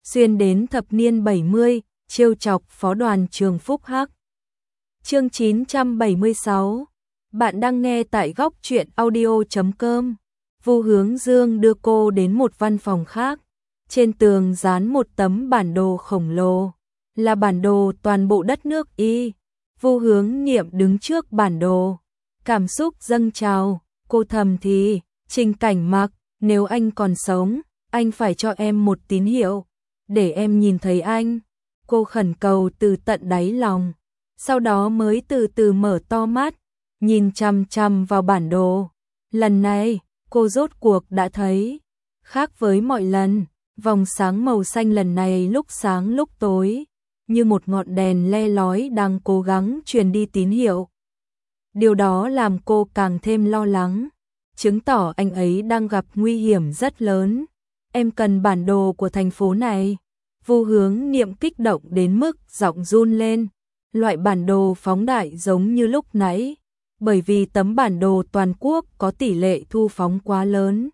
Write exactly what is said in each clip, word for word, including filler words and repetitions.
xuyên đến thập niên bảy mươi, trêu chọc phó đoàn trường Phúc Hắc. Chương chín trăm bảy mươi sáu. Bạn đang nghe tại góc truyện audio chấm com. Vu Hướng Dương đưa cô đến một văn phòng khác. Trên tường dán một tấm bản đồ khổng lồ, là bản đồ toàn bộ đất nước Y. Vu Hướng Niệm đứng trước bản đồ, cảm xúc dâng trào, cô thầm thì, Trình Cảnh Mặc, nếu anh còn sống, anh phải cho em một tín hiệu, để em nhìn thấy anh. Cô khẩn cầu từ tận đáy lòng, sau đó mới từ từ mở to mắt, nhìn chằm chằm vào bản đồ. Lần này, cô rốt cuộc đã thấy, khác với mọi lần, vòng sáng màu xanh lần này lúc sáng lúc tối, như một ngọn đèn le lói đang cố gắng truyền đi tín hiệu. Điều đó làm cô càng thêm lo lắng, chứng tỏ anh ấy đang gặp nguy hiểm rất lớn. Em cần bản đồ của thành phố này. Vu Hướng Niệm kích động đến mức giọng run lên, loại bản đồ phóng đại giống như lúc nãy, bởi vì tấm bản đồ toàn quốc có tỷ lệ thu phóng quá lớn.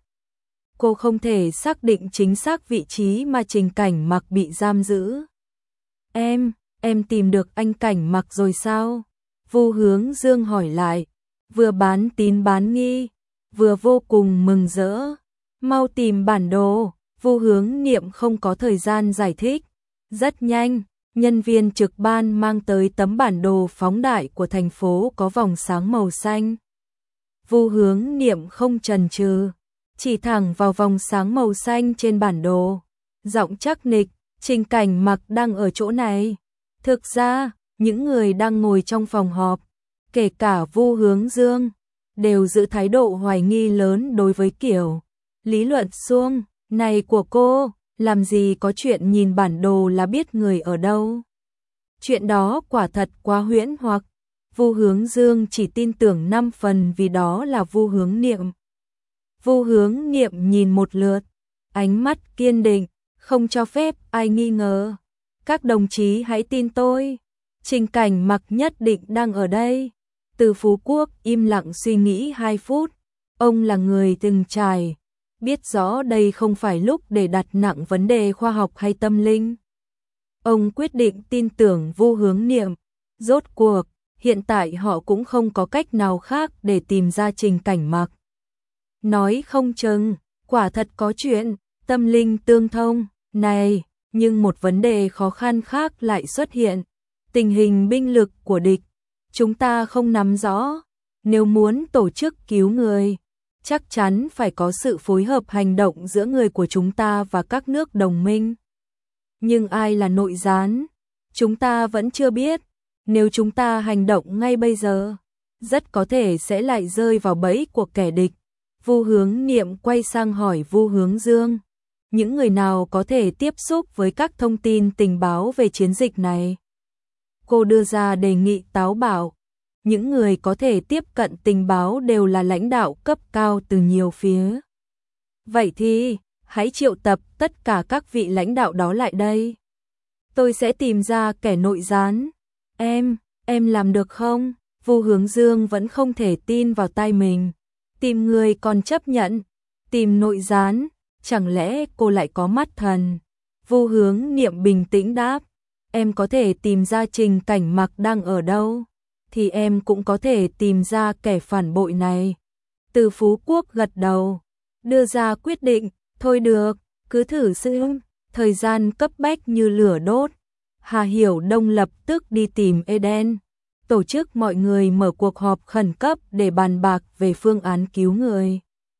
Cô không thể xác định chính xác vị trí mà Trình Cảnh Mặc bị giam giữ. Em, em tìm được anh Cảnh Mặc rồi sao? Vu Hướng Dương hỏi lại, vừa bán tín bán nghi, vừa vô cùng mừng rỡ. Mau tìm bản đồ. Vu Hướng Niệm không có thời gian giải thích. Rất nhanh, nhân viên trực ban mang tới tấm bản đồ phóng đại của thành phố có vòng sáng màu xanh. Vu Hướng Niệm không chần chừ, chỉ thẳng vào vòng sáng màu xanh trên bản đồ. Giọng chắc nịch, Trình Cảnh Mặc đang ở chỗ này. Thực ra, những người đang ngồi trong phòng họp, kể cả Vu Hướng Dương, đều giữ thái độ hoài nghi lớn đối với kiểu lý luận suông này của cô. Làm gì có chuyện nhìn bản đồ là biết người ở đâu. Chuyện đó quả thật quá huyễn hoặc. Vu Hướng Dương chỉ tin tưởng năm phần vì đó là Vu Hướng Niệm. Vu Hướng Niệm nhìn một lượt, ánh mắt kiên định, không cho phép ai nghi ngờ. Các đồng chí hãy tin tôi, Trình Cảnh Mặc nhất định đang ở đây. Từ Phú Quốc im lặng suy nghĩ hai phút, ông là người từng trải, biết rõ đây không phải lúc để đặt nặng vấn đề khoa học hay tâm linh. Ông quyết định tin tưởng Vu Hướng Niệm. Rốt cuộc, hiện tại họ cũng không có cách nào khác để tìm ra Trình Cảnh Mặc. Nói không chừng, quả thật có chuyện tâm linh tương thông này, nhưng một vấn đề khó khăn khác lại xuất hiện. Tình hình binh lực của địch, chúng ta không nắm rõ. Nếu muốn tổ chức cứu người, chắc chắn phải có sự phối hợp hành động giữa người của chúng ta và các nước đồng minh. Nhưng ai là nội gián? Chúng ta vẫn chưa biết. Nếu chúng ta hành động ngay bây giờ, rất có thể sẽ lại rơi vào bẫy của kẻ địch. Vu Hướng Niệm quay sang hỏi Vu Hướng Dương, những người nào có thể tiếp xúc với các thông tin tình báo về chiến dịch này? Cô đưa ra đề nghị táo bạo. Những người có thể tiếp cận tình báo đều là lãnh đạo cấp cao từ nhiều phía. Vậy thì, hãy triệu tập tất cả các vị lãnh đạo đó lại đây. Tôi sẽ tìm ra kẻ nội gián. Em, em làm được không? Vu Hướng Dương vẫn không thể tin vào tai mình. Tìm người còn chấp nhận, tìm nội gián, chẳng lẽ cô lại có mắt thần? Vu Hướng Niệm bình tĩnh đáp, em có thể tìm ra Trình Cảnh Mặc đang ở đâu, thì em cũng có thể tìm ra kẻ phản bội này. Từ Phú Quốc gật đầu, đưa ra quyết định, thôi được, cứ thử xem. Thời gian cấp bách như lửa đốt. Hà Hiểu Đông lập tức đi tìm Eden, tổ chức mọi người mở cuộc họp khẩn cấp để bàn bạc về phương án cứu người.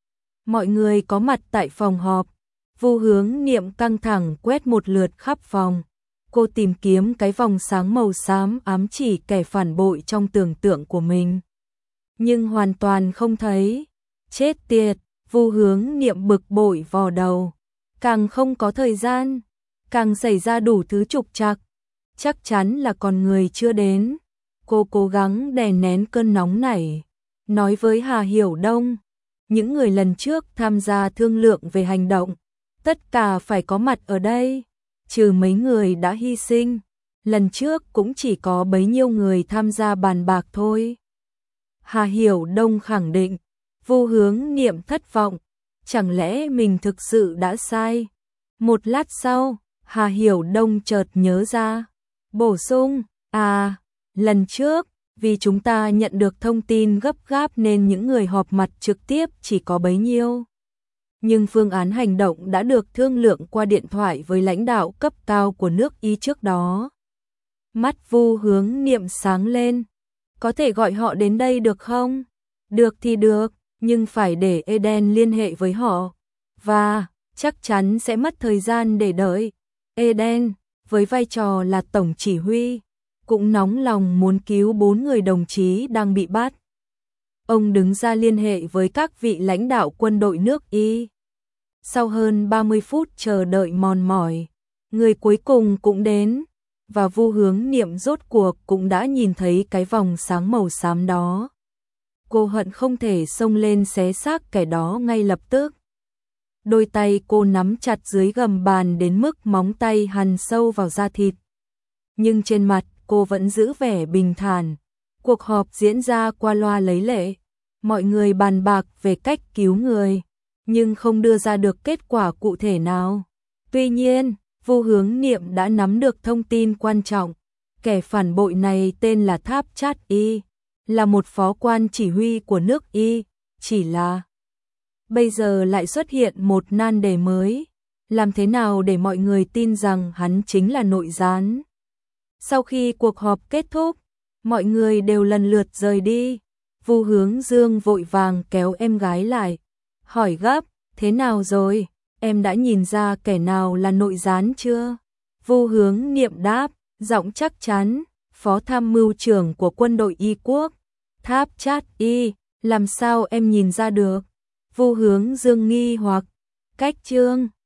Mọi người có mặt tại phòng họp. Vu Hướng Niệm căng thẳng quét một lượt khắp phòng. Cô tìm kiếm cái vòng sáng màu xám ám chỉ kẻ phản bội trong tưởng tượng của mình, nhưng hoàn toàn không thấy. Chết tiệt, Vu Hướng Niệm bực bội vò đầu. Càng không có thời gian, càng xảy ra đủ thứ trục trặc. Chắc chắn là còn người chưa đến. Cô cố gắng đè nén cơn nóng này, nói với Hà Hiểu Đông, những người lần trước tham gia thương lượng về hành động, tất cả phải có mặt ở đây. Trừ mấy người đã hy sinh, lần trước cũng chỉ có bấy nhiêu người tham gia bàn bạc thôi. Hà Hiểu Đông khẳng định. Vu Hướng Niệm thất vọng, chẳng lẽ mình thực sự đã sai? Một lát sau, Hà Hiểu Đông chợt nhớ ra, bổ sung, à, lần trước, vì chúng ta nhận được thông tin gấp gáp nên những người họp mặt trực tiếp chỉ có bấy nhiêu. Nhưng phương án hành động đã được thương lượng qua điện thoại với lãnh đạo cấp cao của nước Y trước đó. Mắt Vu Hướng Niệm sáng lên. Có thể gọi họ đến đây được không? Được thì được, nhưng phải để Eden liên hệ với họ. Và chắc chắn sẽ mất thời gian để đợi. Eden, với vai trò là tổng chỉ huy, cũng nóng lòng muốn cứu bốn người đồng chí đang bị bắt. Ông đứng ra liên hệ với các vị lãnh đạo quân đội nước Y. Sau hơn ba mươi phút chờ đợi mòn mỏi, người cuối cùng cũng đến, và Vu Hướng Niệm rốt cuộc cũng đã nhìn thấy cái vòng sáng màu xám đó. Cô hận không thể xông lên xé xác kẻ đó ngay lập tức. Đôi tay cô nắm chặt dưới gầm bàn đến mức móng tay hằn sâu vào da thịt. Nhưng trên mặt cô vẫn giữ vẻ bình thản. Cuộc họp diễn ra qua loa lấy lệ. Mọi người bàn bạc về cách cứu người, nhưng không đưa ra được kết quả cụ thể nào. Tuy nhiên, Vu Hướng Niệm đã nắm được thông tin quan trọng. Kẻ phản bội này tên là Tháp Chát Y, là một phó quan chỉ huy của nước Y, chỉ là bây giờ lại xuất hiện một nan đề mới. Làm thế nào để mọi người tin rằng hắn chính là nội gián? Sau khi cuộc họp kết thúc, mọi người đều lần lượt rời đi. Vu Hướng Dương vội vàng kéo em gái lại, hỏi gấp, thế nào rồi? Em đã nhìn ra kẻ nào là nội gián chưa? Vu Hướng Niệm đáp, giọng chắc chắn, phó tham mưu trưởng của quân đội Y quốc, Tháp Chát Y, làm sao em nhìn ra được? Vu Hướng Dương nghi hoặc, cách chương